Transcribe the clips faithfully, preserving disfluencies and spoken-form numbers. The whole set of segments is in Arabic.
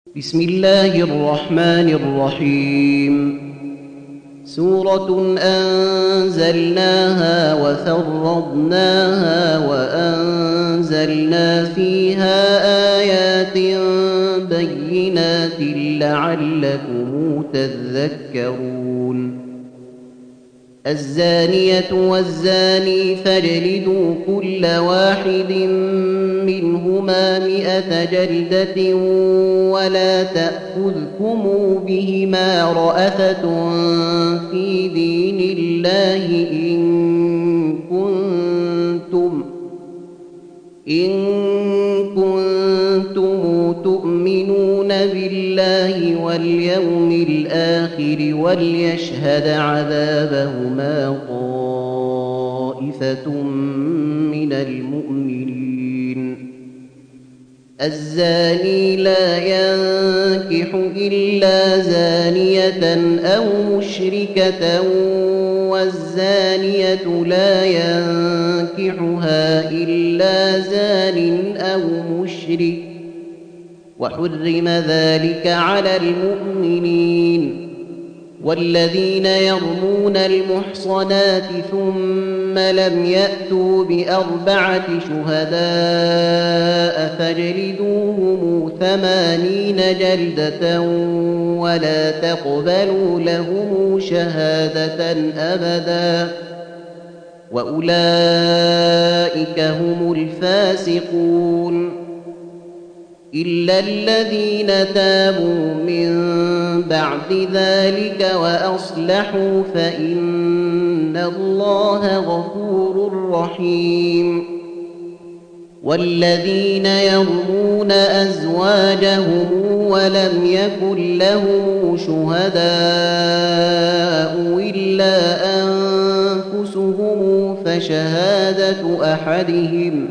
بسم الله الرحمن الرحيم. سورة أنزلناها وفرضناها وأنزلنا فيها آيات بينات لعلكم تذكرون. الزانية والزاني فاجلدوا كل واحد منهما مئة جلدة ولا تأخذكم بهما رأفة في دين الله إن كنتم إن كنتم تؤمنون بالله واليوم الآخر وليشهد عذابهما طائفة من المؤمنين. الزاني لا ينكح إلا زانية أو مشركة والزانية لا ينكحها إلا زان أو مشرك وحرم ذلك على المؤمنين. والذين يرمون المحصنات ثم لم يأتوا بأربعة شهداء فاجلدوهم ثمانين جلدة ولا تقبلوا لهم شهادة أبدا وأولئك هم الفاسقون. إلا الذين تابوا من بعد ذلك وأصلحوا فإن الله غفور رحيم. والذين يرمون أزواجهم ولم يكن لهم شهداء إلا أنفسهم فشهادة أحدهم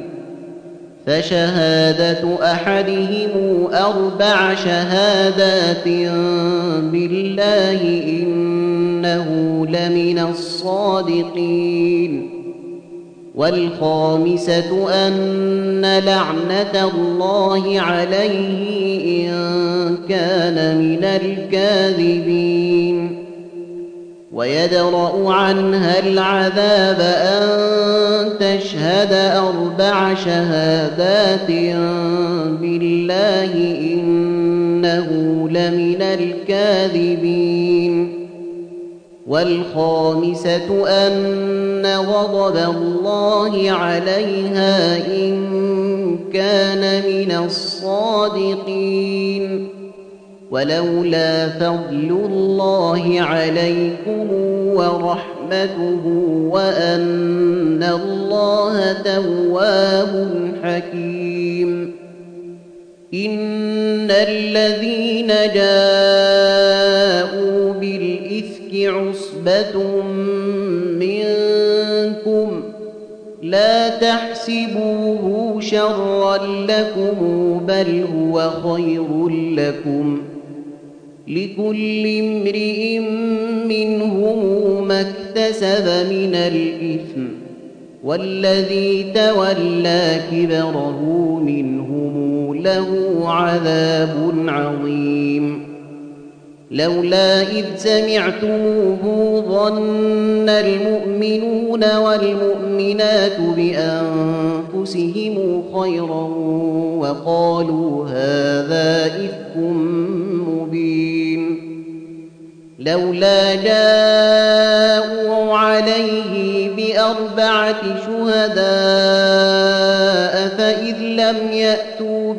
فشهادة أحدهم أربع شهادات بالله إنه لمن الصادقين. والخامسة أن لعنة الله عليه إن كان من الكاذبين. ويدرأ عنها العذاب أن تشهد أربع شهادات بالله إنه لمن الكاذبين. والخامسة أن غضب الله عليها إن كان من الصادقين. ولولا فضل الله عليكم ورحمته وأن الله تواب حكيم. إن الذين جاءوا بالإفك عصبة منكم لا تحسبوه شرا لكم بل هو خير لكم. لكل امرئ منهم ما اكتسب من الإثم والذي تولى كبره منهم له عذاب عظيم. لولا إذ سمعتموه ظن المؤمنون والمؤمنات بأنفسهم خيرا وقالوا هذا إفك مبين. لولا جاءوا عليه بأربعة شهداء فإذ لم يأتوا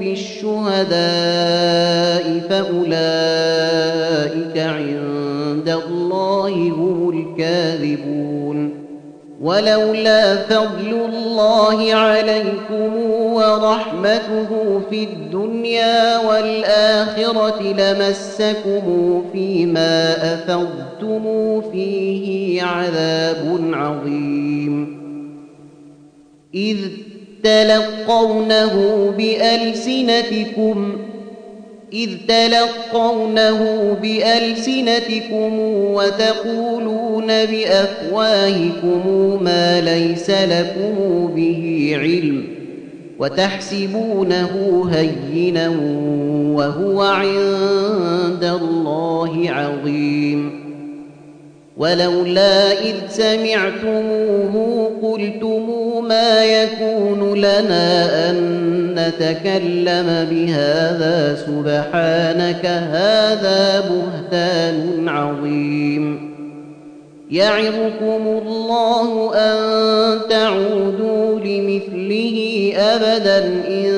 بالشهداء فأولئك عند الله هم الكاذبون. ولولا فضل الله عليكم ورحمته في الدنيا والآخرة لمسكم فيما أفضتم فيه عذاب عظيم. إذ تلقونه بألسنتكم إذ تلقونه بألسنتكم وتقولون بأفواهكم ما ليس لكم به علم وتحسبونه هينا وهو عند الله عظيم ولولا إذ سمعتموه قلتم ما يكون لنا أن نتكلم بهذا سبحانك هذا بهتان عظيم يعظكم الله أن تعودوا لمثله أبدا إن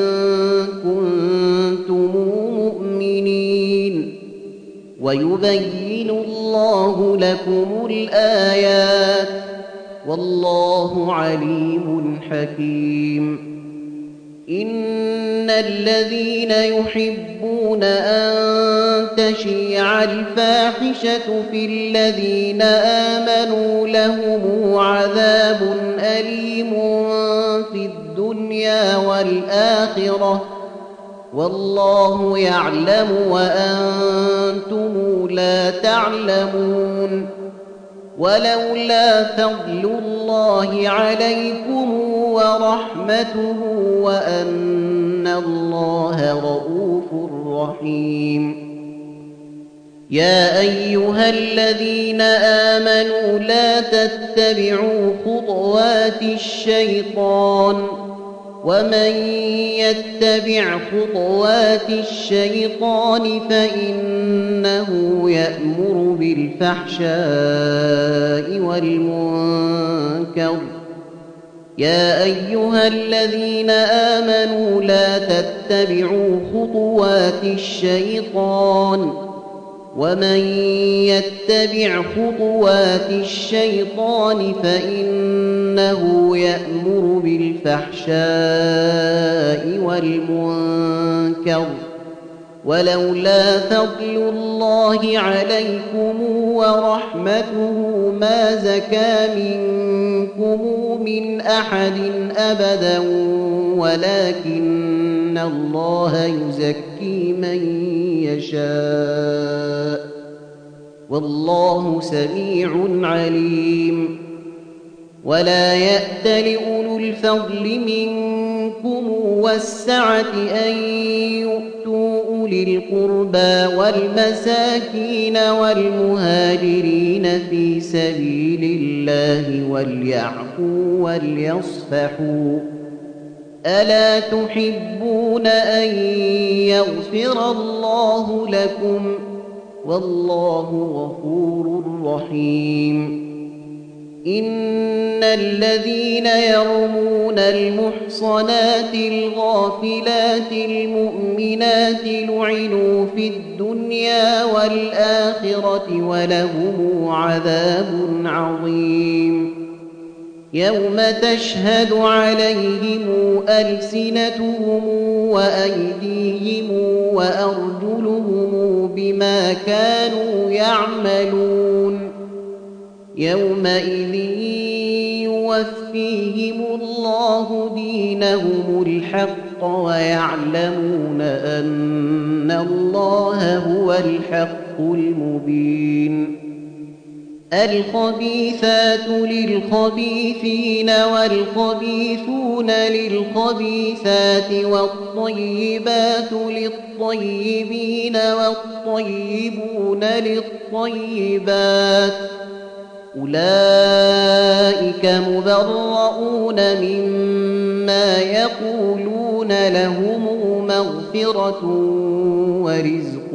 كنتم مؤمنين ويبين الله لكم الآيات والله عليم حكيم إن الذين يحبون أن تشيع الفاحشة في الذين آمنوا لهم عذاب أليم في الدنيا والآخرة والله يعلم وأنتم لا تعلمون ولولا فضل الله عليكم ورحمته وأن الله رؤوف رحيم يا أيها الذين آمنوا لا تتبعوا خطوات الشيطان ومن يتبع خطوات الشيطان فإنه يأمر بالفحشاء والمنكر يا أيها الذين آمنوا لا تتبعوا خطوات الشيطان ومن يتبع خطوات الشيطان فإنه يأمر بالفحشاء والمنكر ولولا فضل الله عليكم ورحمته ما زكى منكم من أحد أبدا ولكن الله يزكي من يشاء والله سميع عليم ولا يأت لأولو الفضل منكم والسعة أن يؤتوا أولي القربى والمساكين والمهاجرين في سبيل الله وليعفوا وليصفحوا ألا تحبون أن يغفر الله لكم والله غفور رحيم إن الذين يرمون المحصنات الغافلات المؤمنات لعنوا في الدنيا والآخرة ولهم عذاب عظيم يوم تشهد عليهم ألسنتهم وأيديهم وأرجلهم بما كانوا يعملون يومئذ يوفيهم الله دينهم الحق ويعلمون أن الله هو الحق المبين الخبيثات للخبيثين والخبيثون للخبيثات والطيبات للطيبين والطيبون للطيبات أولئك مبرؤون مما يقولون لهم مغفرة ورزق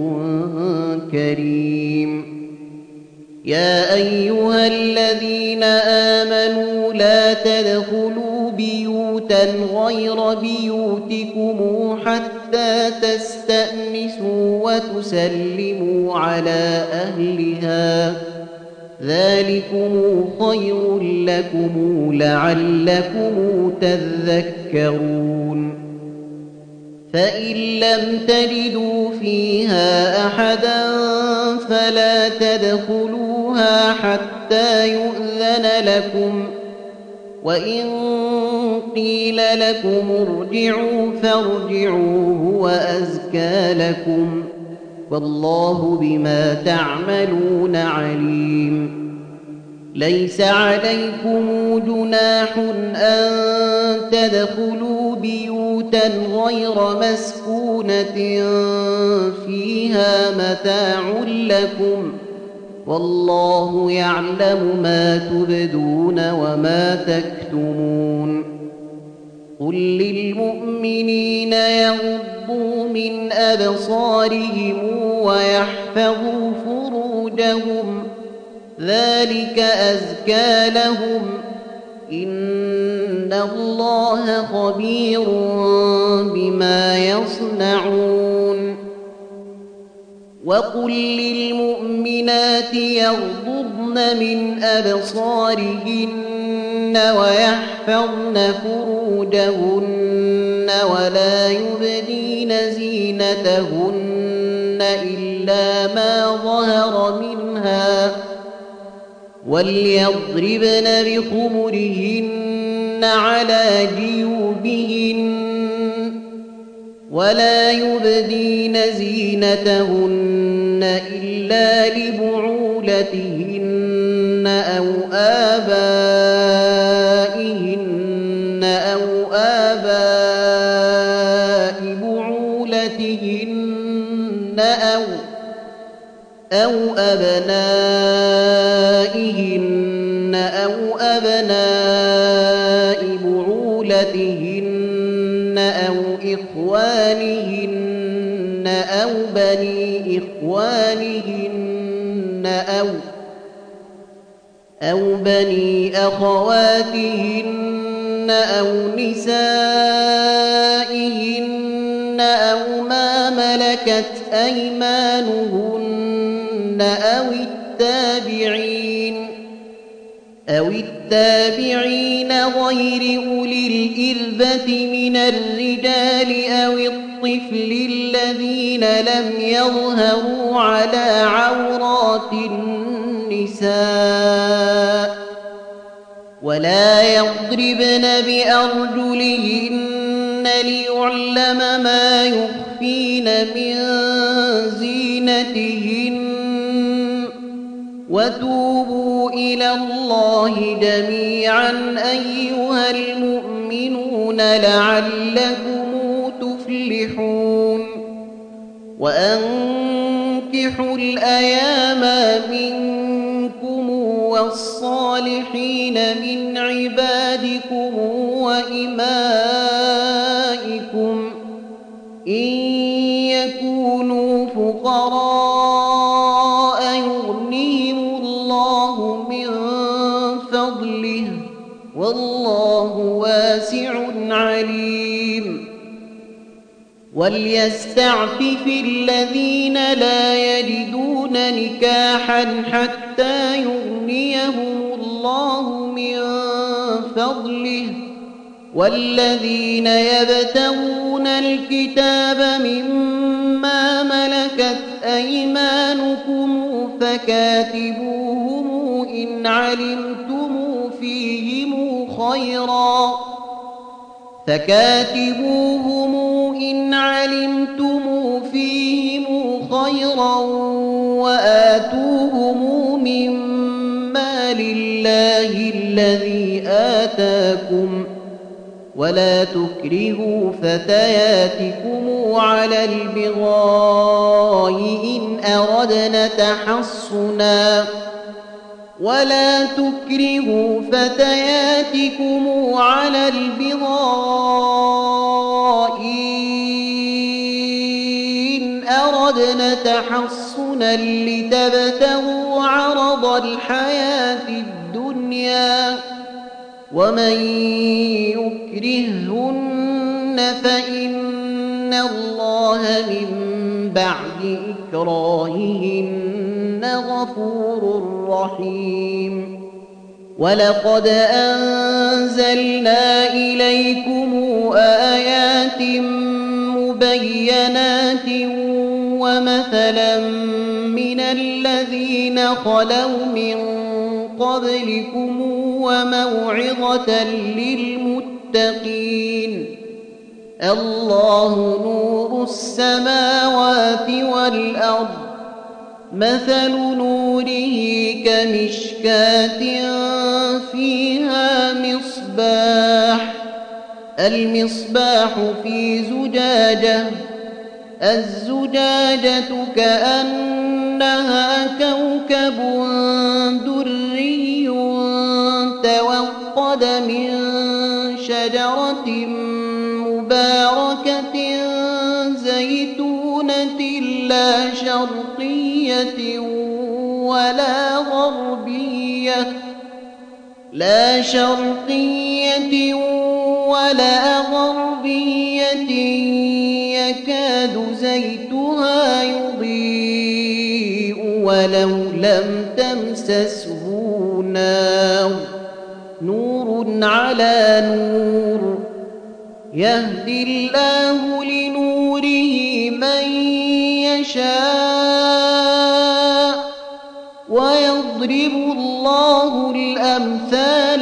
كريم يا أيها الذين آمنوا لا تدخلوا بيوتا غير بيوتكم حتى تستأنسوا وتسلموا على أهلها ذلكم خير لكم لعلكم تذكرون فإن لم تجدوا فيها أحدا فلا تدخلوها حتى يؤذن لكم وإن قيل لكم ارجعوا فارجعوا هو أزكى لكم والله بما تعملون عليم ليس عليكم جناح أن تدخلوا بيوتا بيوتا غير مسكونة فيها متاع لكم والله يعلم ما تبدون وما تكتمون قل للمؤمنين يغضوا من أبصارهم ويحفظوا فروجهم ذلك أزكى لهم إن الله خبير بما يصنعون وقل للمؤمنات يغضضن من أبصارهن ويحفظن فروجهن ولا يبدين زينتهن إلا ما ظهر منها وليضربن بخمرهن على جيوبهن ولا يبدين زينتهن إلا لبعولتهن أو آبائهن أو آباء بعولتهن أو أو أبنائهن أو أبناء بعولتهن أو إخوانهن أو بني إخوانهن أو أو بني أخواتهن أو نسائهن أو ما ملكت أيمانهن أو التابعين أو التابعين غير أولي الإربة من الرجال أو الطفل الذين لم يظهروا على عورات النساء ولا يضربن بأرجلهن ليعلم ما يخفين من زينتهن وتوبوا إلى الله جميعا أيها المؤمنون لعلكم تفلحون وأنكحوا الأيام منكم والصالحين من عبادكم وإمائكم إن يكونوا فقراء يغنيهم الله من فضله والله واسع عليم وليستعفف الذين لا يجدون نكاحا حتى يغنيهم الله من فضله والذين يبتغون الكتاب مما ملكت أيمانكم فكاتبوهم إن علمتم فيهم خيرا فكاتبوهم إن علمتم فيهم خيرا وآتوهم مما لله الذي آتاكم ولا تكرهوا فتياتكم على البغاء إن أردنا تحصنا ولا تكرهوا فتياتكم على البغاء إن أردنا تحصنا لتبتغوا عرض الحياة الدنيا ومن يكرههن فإن الله من بعد إكراههن غفور رحيم ولقد أنزلنا إليكم آيات مبينات ومثلا من الذين خلوا من قبلكم وموعظة للمتقين الله نور السماوات والأرض مثل نوره كمشكاة فيها مصباح المصباح في زجاجة الزجاجة كأنها كوكب دري توقد من شجرة مباركة زيتونة لا شرقية ولا غربية لا شرقية ولا غربية يكاد زيتها يضيء ولو لم تمسسه نار نور على نور يهدي الله لنوره من يشاء ويضرب الله الأمثال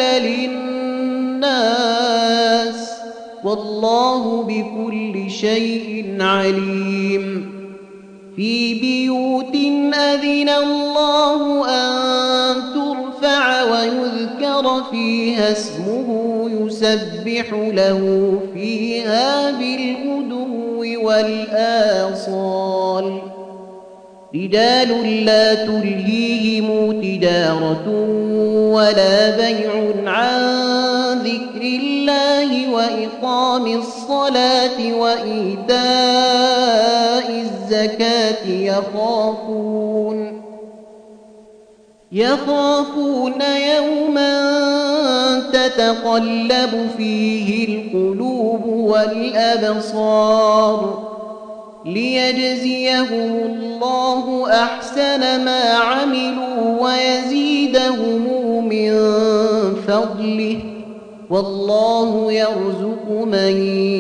للناس والله بكل شيء عليم في بيوت أذن الله أن ترفع ويذكر فيها اسمه يسبح له فيها بالغدو والآصال رجال لا تلهيهم تجارة ولا بيع عن ذكر الله وإقام الصلاة وإيتاء الزكاة يخافون يخافون يوما تتقلب فيه القلوب والأبصار ليجزيهم الله أحسن ما عملوا ويزيدهم من فضله والله يرزق من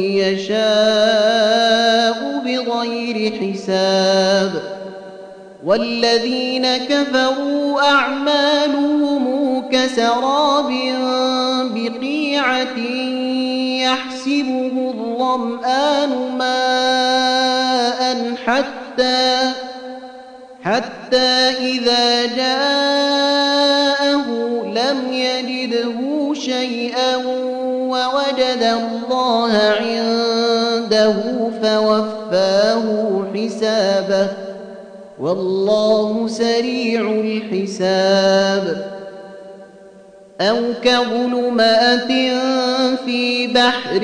يشاء بغير حساب والذين كفروا أعمالهم كسراب بقيعة يحسبه الظمآن ماء حتى حتى إذا جاءه لم يجده شيئا ووجد الله عنده فوفاه حسابه والله سريع الحساب أو كظلمات في بحر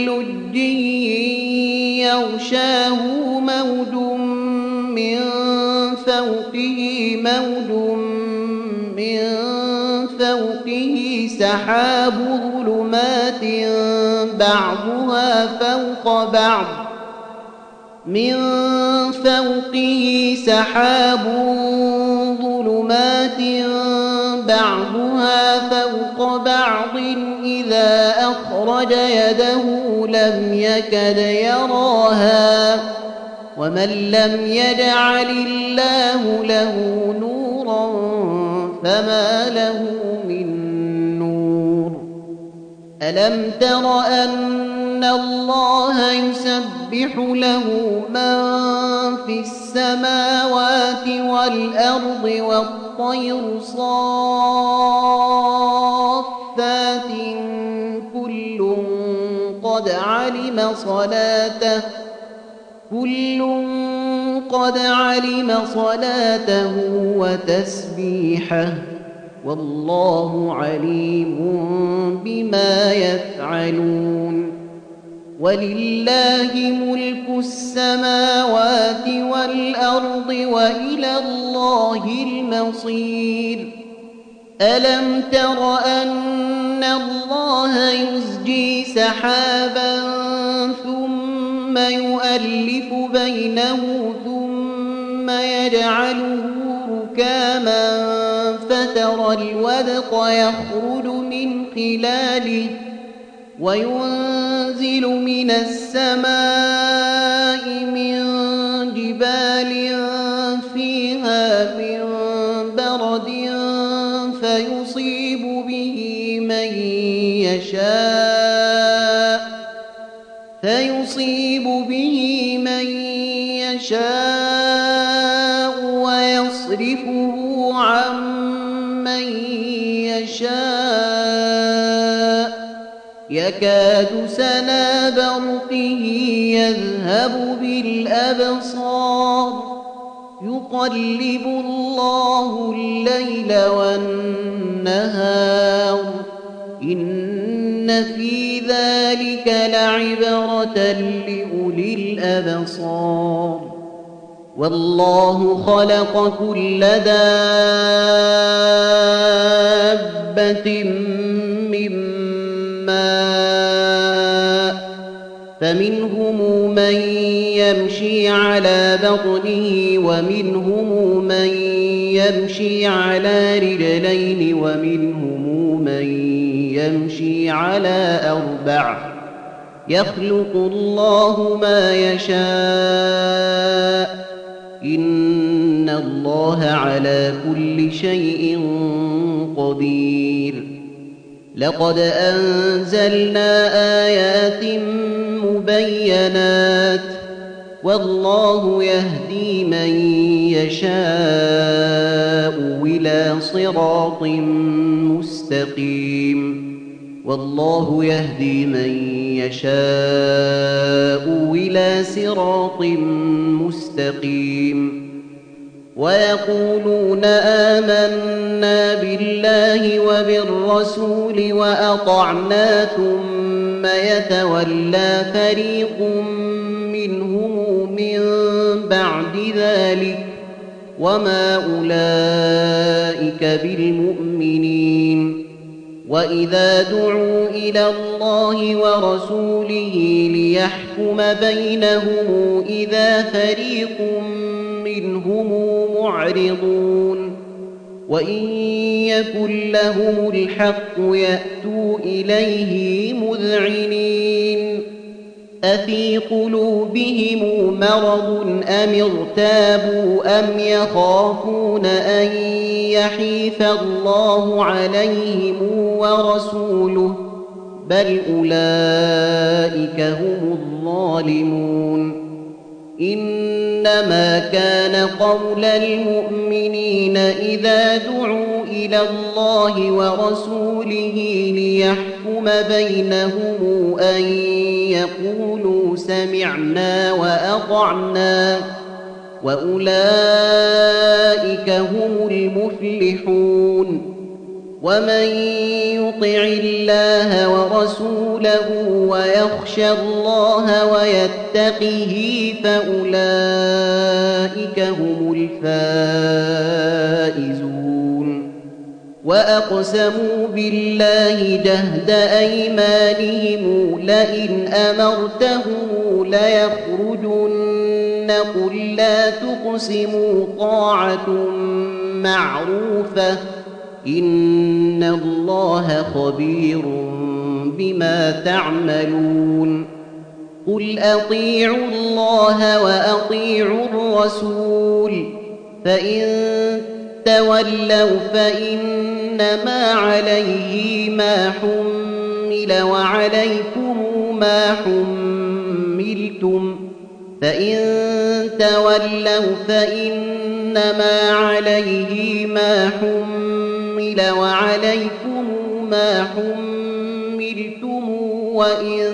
لجي يغشاه موج من فوقه موج من فوقه سحاب ظلمات بعضها فوق بعض من فوقه سحاب ظلمات بعضها فوق بعض إذا أخرج يده لم يكد يراها ومن لم يجعل الله له نورا فما له من نور ألم تر أن الله يسبح له من في السماوات والأرض والطير صافات كل قد علم صلاته كل قد علم صلاته وتسبيحه والله عليم بما يفعلون ولله ملك السماوات والأرض وإلى الله المصير ألم تر أن الله يزجي سحابا ثم يؤلف بينه ثم يجعله ركاما فترى الودق يخرج من خلاله وينزل من السماء من جبال فيها من برد فيصيب به من يشاء فيصيب به من يشاء ويصرفه عن من يشاء يكاد سنا برقه يذهب بالأبصار يقلب الله الليل والنهار إن في ذلك لعبرة لأولي الأبصار والله خلق كل دابة من ماء فمنهم من يمشي على بطنه ومنهم من يمشي على رجلين ومنهم من يمشي على أربع يخلق الله ما يشاء إن الله على كل شيء قدير لقد أنزلنا آيات مبينات والله يهدي من يشاء إلى صراط مستقيم والله يهدي من يشاء إلى صراط مستقيم ويقولون آمنا بالله وبالرسول وأطعنا ثم يتولى فريق منهم من بعد ذلك وما أولئك بالمؤمنين وإذا دعوا إلى الله ورسوله ليحكم بينهم إذا فريق منهم معرضون وإن يكن لهم الحق يأتوا إليه مذعنين أفي قلوبهم مرض أم ارتابوا أم يخافون أن يحيف الله عليهم ورسوله بل أولئك هم الظالمون إنما كان قول المؤمنين إذا دعوا إلى الله ورسوله ليحكم بينهم أن يقولوا سمعنا وأطعنا وأولئك هم المفلحون ومن يطع الله ورسوله ويخشى الله ويتقه فأولئك هم الفائزون وأقسموا بالله جهد أيمانهم لئن أمرتهم ليخرجن قل لا تقسموا طاعة معروفة إن الله خبير بما تعملون قل أطيعوا الله وأطيعوا الرسول فإن تولوا فإنما عليه ما حمل وعليكم ما حملتم فإن تولوا فإنما عليه ما حمل وعليكم ما حملتم وإن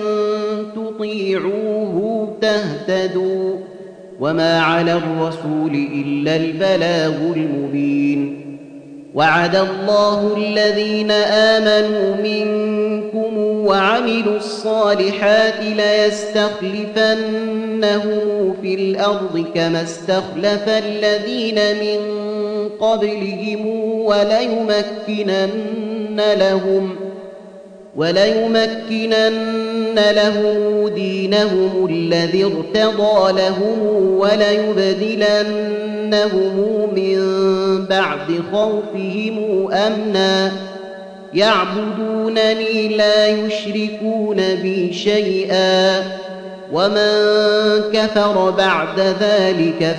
تطيعوه تهتدوا وما على الرسول إلا البلاغ المبين وعد الله الذين آمنوا منكم وعملوا الصالحات ليستخلفنهم في الأرض كما استخلف الذين من قبلهم وليمكنن لهم وليمكنن لهم دينهم الذي ارتضى لهم وليبدلنهم من بعد خوفهم أمنا يعبدونني لا يشركون بي شيئا ومن كفر بعد ذلك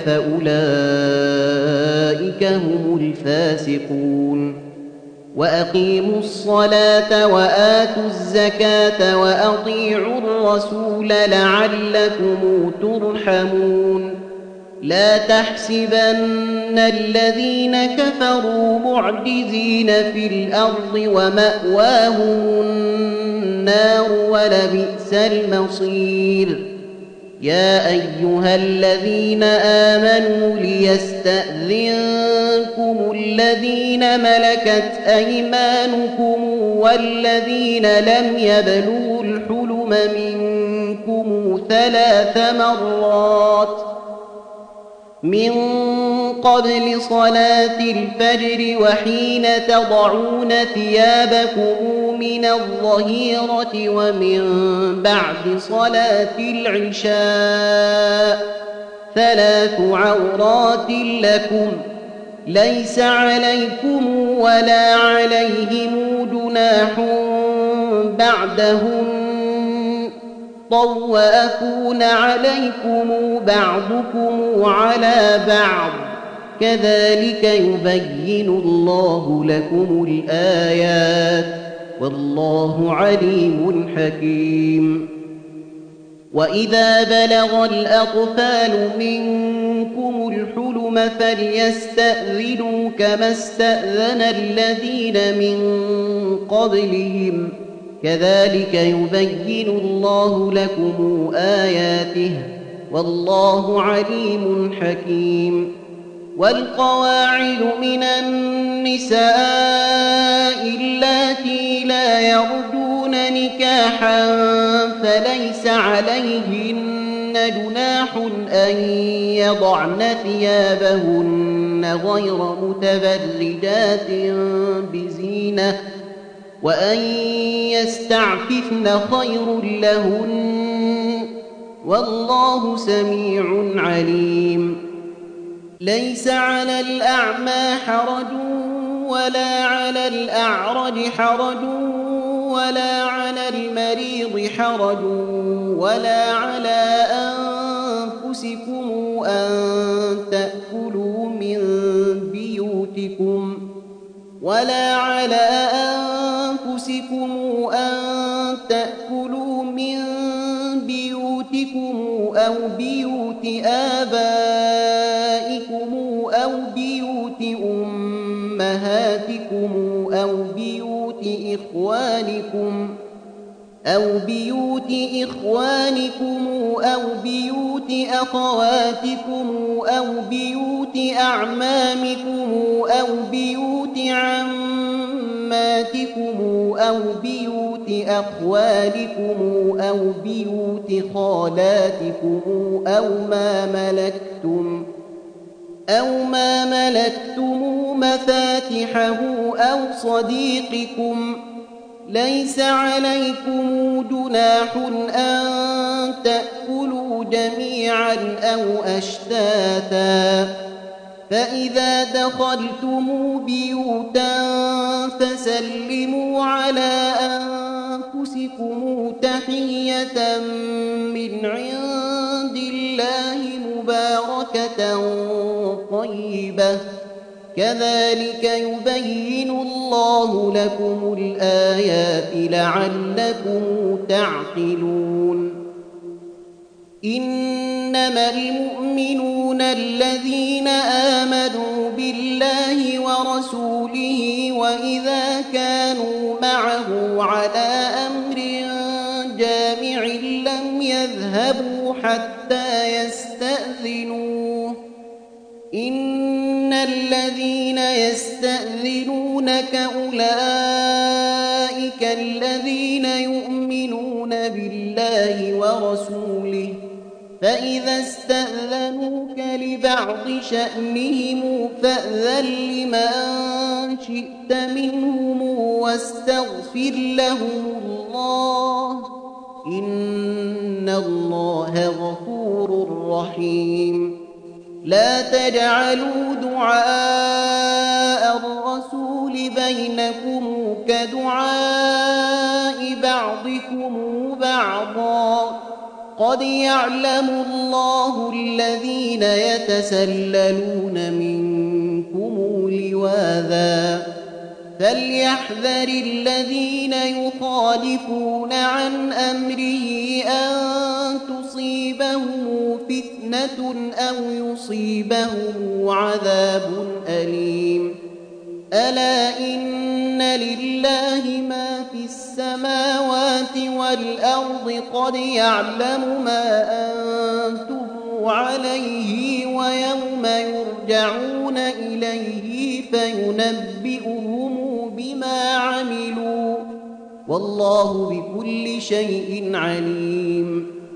فأولئك هم الفاسقون وأقيموا الصلاة وآتوا الزكاة وأطيعوا الرسول لعلكم ترحمون لا تحسبن الذين كفروا معجزين في الأرض ومأواهم النار ولبئس المصير يا أيها الذين آمنوا ليستأذنكم الذين ملكت أيمانكم والذين لم يبلغوا الحلم منكم ثلاث مرات من قبل صلاة الفجر وحين تضعون ثيابكم من الظهيرة ومن بعد صلاة العشاء ثلاث عورات لكم ليس عليكم ولا عليهم جناح بعدهن طوافون عليكم بعضكم على بعض كذلك يبين الله لكم الآيات والله عليم حكيم وإذا بلغ الأطفال منكم الحلم فليستأذنوا كما استأذن الذين من قبلهم كذلك يبين الله لكم آياته والله عليم حكيم والقواعد من النساء اللاتي لا يرجون نكاحا فليس عليهن جناح أن يضعن ثيابهن غير متبرجات بزينة وأن يستعففن خير لهن والله سميع عليم ليس على الأعمى حرج ولا على الأعرج حرج ولا على المريض حرج ولا على أنفسكم أن تأكلوا من بيوتكم ولا على أنفسكم أن تأكلوا من بيوتكم أو بيوت آبائكم أو بيوت أمهاتكم أو بيوت إخوانكم أو بيوت إخوانكم أو بيوت أخواتكم أو بيوت أعمامكم أو بيوت عماتكم أو بيوت أخوالكم أو بيوت خالاتكم أو ما ملكتم أو ما ملكتم مفاتحه أو صديقكم ليس عليكم جناح أن تأكلوا جميعا أو أشتاتا فإذا دخلتم بيوتا فسلموا على أنفسكم تحية من عند الله مباركة طيبة كذلك يبين الله لكم الآيات لعلكم تعقلون إنما المؤمنون الذين آمنوا بالله ورسوله وإذا كانوا معه على أمر جامع لم يذهبوا حتى يستأذنوه إن الذين يستأذنونك أولئك الذين يؤمنون بالله ورسوله فإذا استأذنوك لبعض شأنهم فأذن لمن شئت منهم واستغفر لهم الله إن الله غفور رحيم لا تجعلوا دعاء الرسول بينكم كدعاء بعضكم بعضا قد يعلم الله الذين يتسللون منكم لواذا فليحذر الذين يخالفون عن أمره أن تصيبهم تصيبهم فتنة أو يصيبهم عذاب أليم ألا إن لله ما في السماوات والأرض قد يعلم ما أنتم عليه ويوم يرجعون إليه فينبئهم بما عملوا والله بكل شيء عليم